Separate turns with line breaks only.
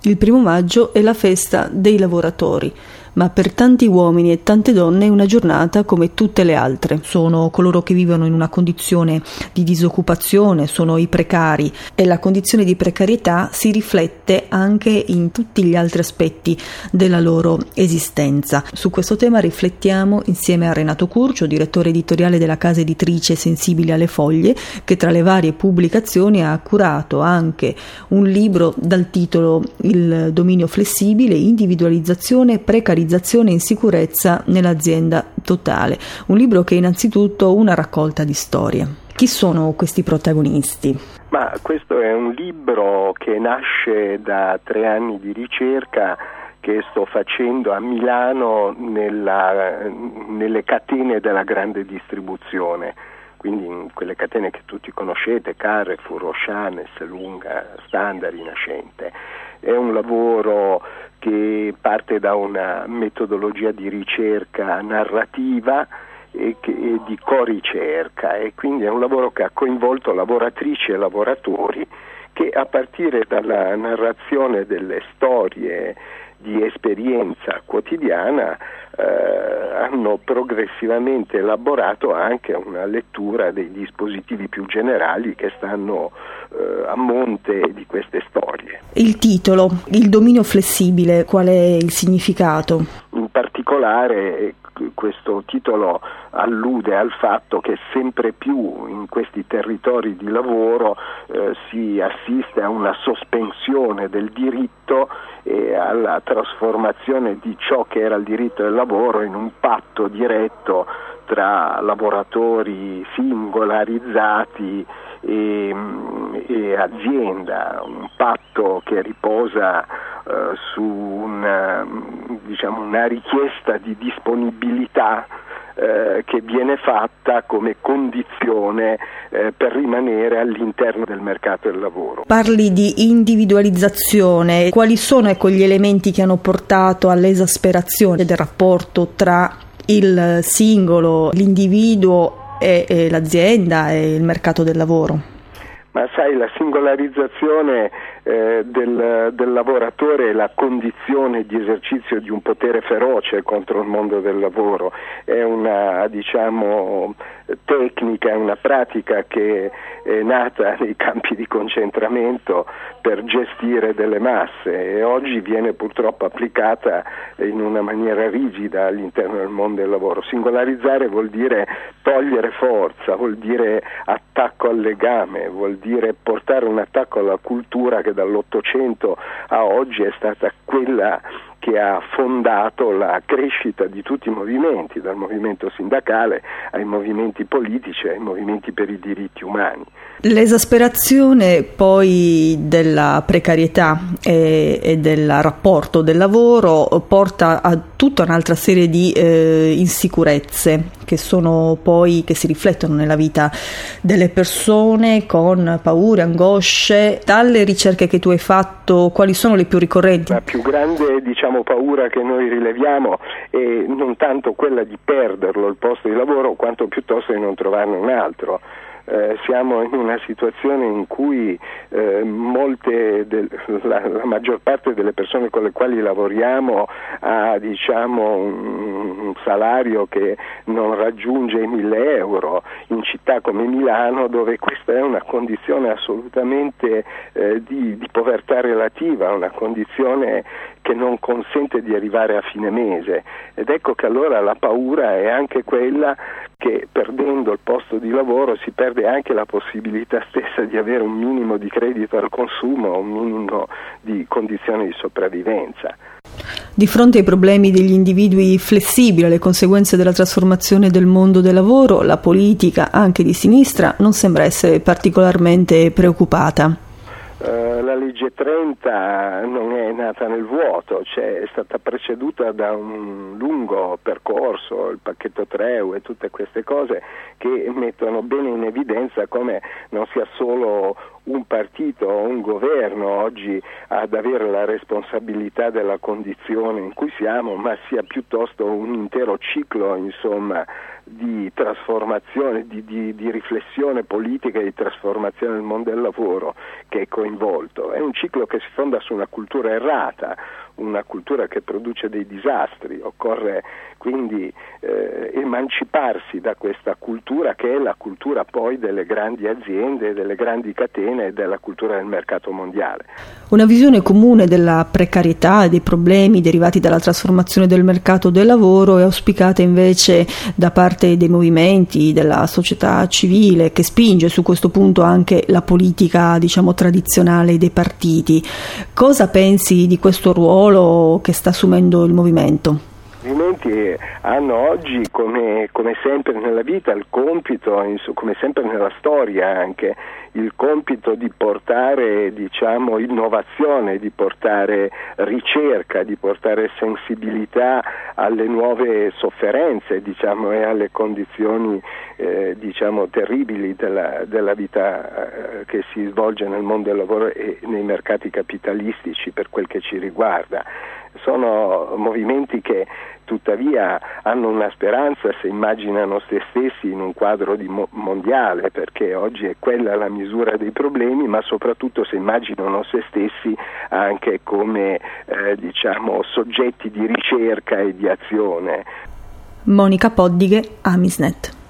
Il 1° maggio è la festa dei lavoratori, ma per tanti uomini e tante donne è una giornata come tutte le altre. Sono coloro che vivono in una condizione di disoccupazione, sono i precari, e la condizione di precarietà si riflette anche in tutti gli altri aspetti della loro esistenza. Su questo tema riflettiamo insieme a Renato Curcio, direttore editoriale della casa editrice Sensibili alle Foglie, che tra le varie pubblicazioni ha curato anche un libro dal titolo Il dominio flessibile, individualizzazione, precarizzazione e insicurezza nell'azienda totale. Un libro che è innanzitutto una raccolta di storie. Chi sono questi protagonisti?
Ma questo è un libro che nasce da 3 anni di ricerca che sto facendo a Milano nelle catene della grande distribuzione, quindi in quelle catene che tutti conoscete, Carrefour, Auchan, Esselunga, Standard, Rinascente. È un lavoro che parte da una metodologia di ricerca narrativa e di co-ricerca, e quindi è un lavoro che ha coinvolto lavoratrici e lavoratori che, a partire dalla narrazione delle storie di esperienza quotidiana, hanno progressivamente elaborato anche una lettura dei dispositivi più generali che stanno a monte di queste storie.
Il titolo, il dominio flessibile, qual è il significato?
In particolare questo titolo allude al fatto che sempre più in questi territori di lavoro si assiste a una sospensione del diritto e alla trasformazione di ciò che era il diritto del lavoro in un patto diretto tra lavoratori singolarizzati e azienda, un patto che riposa su una richiesta di disponibilità che viene fatta come condizione per rimanere all'interno del mercato del lavoro.
Parli di individualizzazione. Quali sono gli elementi che hanno portato all'esasperazione del rapporto tra il singolo, l'individuo e l'azienda e il mercato del lavoro?
Ma sai, la singolarizzazione del lavoratore è la condizione di esercizio di un potere feroce contro il mondo del lavoro. È una, tecnica, è una pratica che è nata nei campi di concentramento per gestire delle masse e oggi viene purtroppo applicata in una maniera rigida all'interno del mondo del lavoro. Singolarizzare vuol dire togliere forza, vuol dire attacco al legame, vuol dire portare un attacco alla cultura che dall'800 a oggi è stata quella che ha fondato la crescita di tutti i movimenti, dal movimento sindacale ai movimenti politici, ai movimenti per i diritti umani.
L'esasperazione poi della precarietà e del rapporto del lavoro porta a tutta un'altra serie di insicurezze che si riflettono nella vita delle persone con paure, angosce. Dalle ricerche che tu hai fatto, quali sono le più ricorrenti?
La più grande paura che noi rileviamo è non tanto quella di perderlo il posto di lavoro quanto piuttosto di non trovarne un altro. Siamo in una situazione in cui la maggior parte delle persone con le quali lavoriamo ha un salario che non raggiunge i 1.000 euro in città come Milano, dove questa è una condizione assolutamente di povertà relativa, una condizione che non consente di arrivare a fine mese, ed ecco che allora la paura è anche quella che, perdendo il posto di lavoro, si perde anche la possibilità stessa di avere un minimo di credito al consumo, un minimo di condizioni di sopravvivenza.
Di fronte ai problemi degli individui flessibili, alle conseguenze della trasformazione del mondo del lavoro, la politica, anche di sinistra, non sembra essere particolarmente preoccupata.
La legge 30 non è nata nel vuoto, è stata preceduta da un lungo percorso, il pacchetto Treu e tutte queste cose che mettono bene in evidenza come non sia solo un partito o un governo oggi ad avere la responsabilità della condizione in cui siamo, ma sia piuttosto un intero ciclo, insomma, di trasformazione, di riflessione politica e di trasformazione del mondo del lavoro che è coinvolto. È un ciclo che si fonda su una cultura errata, una cultura che produce dei disastri. Occorre quindi emanciparsi da questa cultura, che è la cultura poi delle grandi aziende, delle grandi catene e della cultura del mercato mondiale.
Una visione comune della precarietà e dei problemi derivati dalla trasformazione del mercato del lavoro è auspicata invece da parte dei movimenti, della società civile, che spinge su questo punto anche la politica, diciamo, tradizionale dei partiti. Cosa pensi di questo ruolo che sta assumendo il movimento?
I movimenti hanno oggi, come sempre nella vita, il compito, come sempre nella storia anche, il compito di portare, diciamo, innovazione, di portare ricerca, di portare sensibilità alle nuove sofferenze, diciamo, e alle condizioni diciamo terribili della vita che si svolge nel mondo del lavoro e nei mercati capitalistici per quel che ci riguarda. Sono movimenti che tuttavia hanno una speranza se immaginano se stessi in un quadro mondiale, perché oggi è quella la misura dei problemi, ma soprattutto se immaginano se stessi anche come diciamo soggetti di ricerca e di azione.
Monica Poddighe, Amisnet.